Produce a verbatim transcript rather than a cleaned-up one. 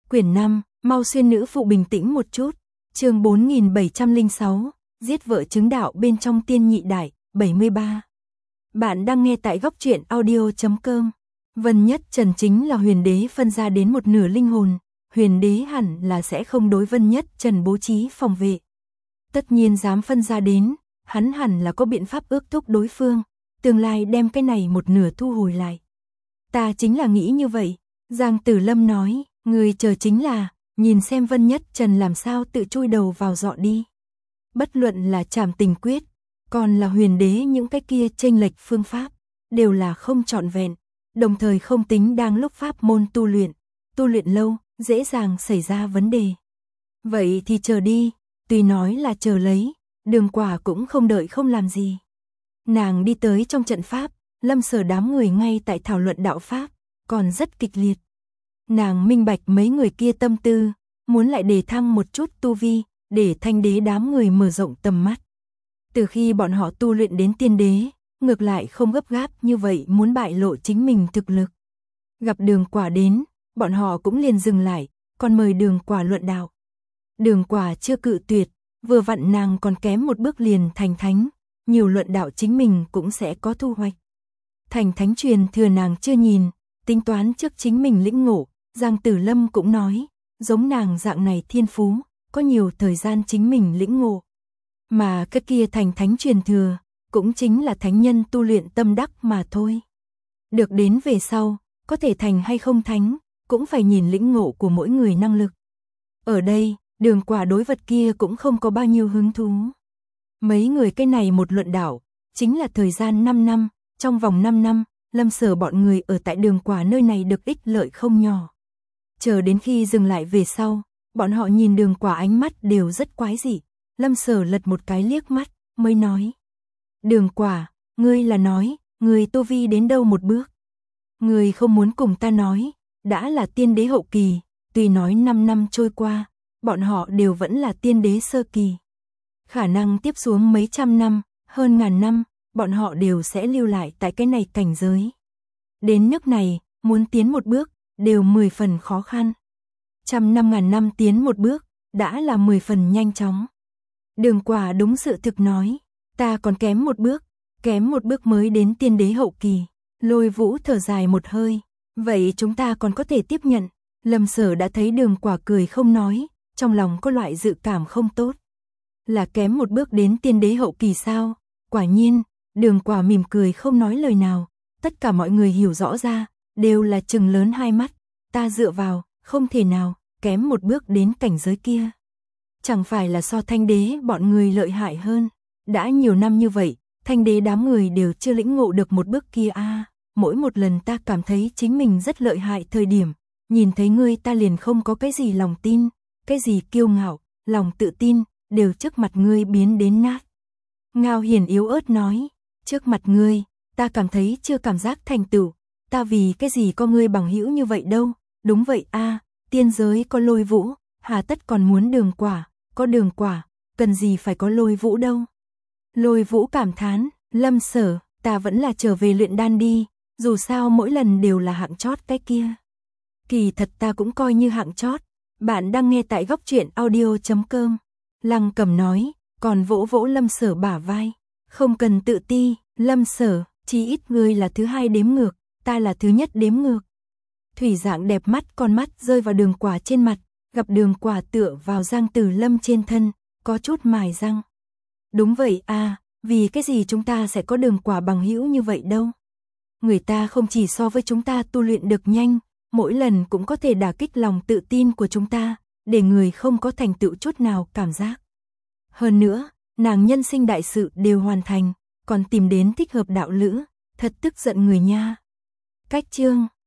Quyển năm, mau xuyên nữ phụ bình tĩnh một chút. Chương bốn nghìn bảy trăm lẻ sáu, giết vợ chứng đạo bên trong tiên nhị đại, bảy mươi ba. Bạn đang nghe tại góc truyện audio chấm com. Vân Nhất Trần chính là Huyền Đế phân ra đến một nửa linh hồn, Huyền Đế hẳn là sẽ không đối Vân Nhất Trần bố trí phòng vệ. Tất nhiên dám phân ra đến, hắn hẳn là có biện pháp ước thúc đối phương, tương lai đem cái này một nửa thu hồi lại. Ta chính là nghĩ như vậy, Giang Tử Lâm nói, người chờ chính là, nhìn xem Vân Nhất Trần làm sao tự chui đầu vào dọ đi. Bất luận là trảm tình quyết, còn là Huyền Đế những cái kia chênh lệch phương pháp, đều là không trọn vẹn, đồng thời không tính đang lúc pháp môn tu luyện, tu luyện lâu, dễ dàng xảy ra vấn đề. Vậy thì chờ đi, tuy nói là chờ lấy, Đường Quả cũng không đợi không làm gì. Nàng đi tới trong trận pháp, Lâm Sở đám người ngay tại thảo luận đạo pháp, còn rất kịch liệt. Nàng minh bạch mấy người kia tâm tư, muốn lại đề thăng một chút tu vi, để Thanh Đế đám người mở rộng tầm mắt. Từ khi bọn họ tu luyện đến tiên đế, ngược lại không gấp gáp như vậy muốn bại lộ chính mình thực lực. Gặp Đường Quả đến, bọn họ cũng liền dừng lại, còn mời Đường Quả luận đạo. Đường Quả chưa cự tuyệt, vừa vặn nàng còn kém một bước liền thành thánh, nhiều luận đạo chính mình cũng sẽ có thu hoạch. Thành thánh truyền thừa nàng chưa nhìn, tính toán trước chính mình lĩnh ngộ, Giang Tử Lâm cũng nói, giống nàng dạng này thiên phú, có nhiều thời gian chính mình lĩnh ngộ. Mà cái kia thành thánh truyền thừa, cũng chính là thánh nhân tu luyện tâm đắc mà thôi. Được đến về sau, có thể thành hay không thánh, cũng phải nhìn lĩnh ngộ của mỗi người năng lực. Ở đây, Đường Quả đối vật kia cũng không có bao nhiêu hứng thú. Mấy người cái này một luận đạo, chính là thời gian năm năm, trong vòng năm năm, Lâm Sở bọn người ở tại Đường Quả nơi này được ích lợi không nhỏ. Chờ đến khi dừng lại về sau, bọn họ nhìn Đường Quả ánh mắt đều rất quái dị. Lâm Sở lật một cái liếc mắt, mới nói. Đường Quả, ngươi là nói, ngươi tu vi đến đâu một bước? Ngươi không muốn cùng ta nói, đã là tiên đế hậu kỳ, tuy nói năm năm trôi qua, bọn họ đều vẫn là tiên đế sơ kỳ. Khả năng tiếp xuống mấy trăm năm, hơn ngàn năm, bọn họ đều sẽ lưu lại tại cái này cảnh giới. Đến nước này, muốn tiến một bước, đều mười phần khó khăn. Trăm năm ngàn năm tiến một bước, đã là mười phần nhanh chóng. Đường Quả đúng sự thực nói, ta còn kém một bước, kém một bước mới đến tiên đế hậu kỳ. Lôi Vũ thở dài một hơi, vậy chúng ta còn có thể tiếp nhận. Lâm Sở đã thấy Đường Quả cười không nói, trong lòng có loại dự cảm không tốt. Là kém một bước đến tiên đế hậu kỳ sao? Quả nhiên, Đường Quả mỉm cười không nói lời nào, tất cả mọi người hiểu rõ ra, đều là trừng lớn hai mắt, ta dựa vào, không thể nào, kém một bước đến cảnh giới kia. Chẳng phải là so Thanh Đế bọn người lợi hại hơn, đã nhiều năm như vậy, Thanh Đế đám người đều chưa lĩnh ngộ được một bước kia a. À, mỗi một lần ta cảm thấy chính mình rất lợi hại thời điểm, nhìn thấy ngươi ta liền không có cái gì lòng tin, cái gì kiêu ngạo, lòng tự tin, đều trước mặt ngươi biến đến nát. Ngao Hiền yếu ớt nói, trước mặt ngươi, ta cảm thấy chưa cảm giác thành tựu, ta vì cái gì có ngươi bằng hữu như vậy đâu, đúng vậy a, à, tiên giới có Lôi Vũ, hà tất còn muốn Đường Quả, có Đường Quả, cần gì phải có Lôi Vũ đâu. Lôi Vũ cảm thán, Lâm Sở, ta vẫn là trở về luyện đan đi, dù sao mỗi lần đều là hạng chót cái kia. Kỳ thật ta cũng coi như hạng chót, bạn đang nghe tại góc truyện audio chấm com. Lăng Cầm nói, còn vỗ vỗ Lâm Sở bả vai, không cần tự ti, Lâm Sở, chí ít ngươi là thứ hai đếm ngược, ta là thứ nhất đếm ngược. Thủy Dạng đẹp mắt con mắt rơi vào Đường Quả trên mặt, gặp Đường Quả tựa vào Giang Tử Lâm trên thân, có chút mài răng. Đúng vậy à, vì cái gì chúng ta sẽ có Đường Quả bằng hữu như vậy đâu. Người ta không chỉ so với chúng ta tu luyện được nhanh, mỗi lần cũng có thể đả kích lòng tự tin của chúng ta, để người không có thành tựu chút nào cảm giác. Hơn nữa, nàng nhân sinh đại sự đều hoàn thành, còn tìm đến thích hợp đạo lữ, thật tức giận người nha. Cách chương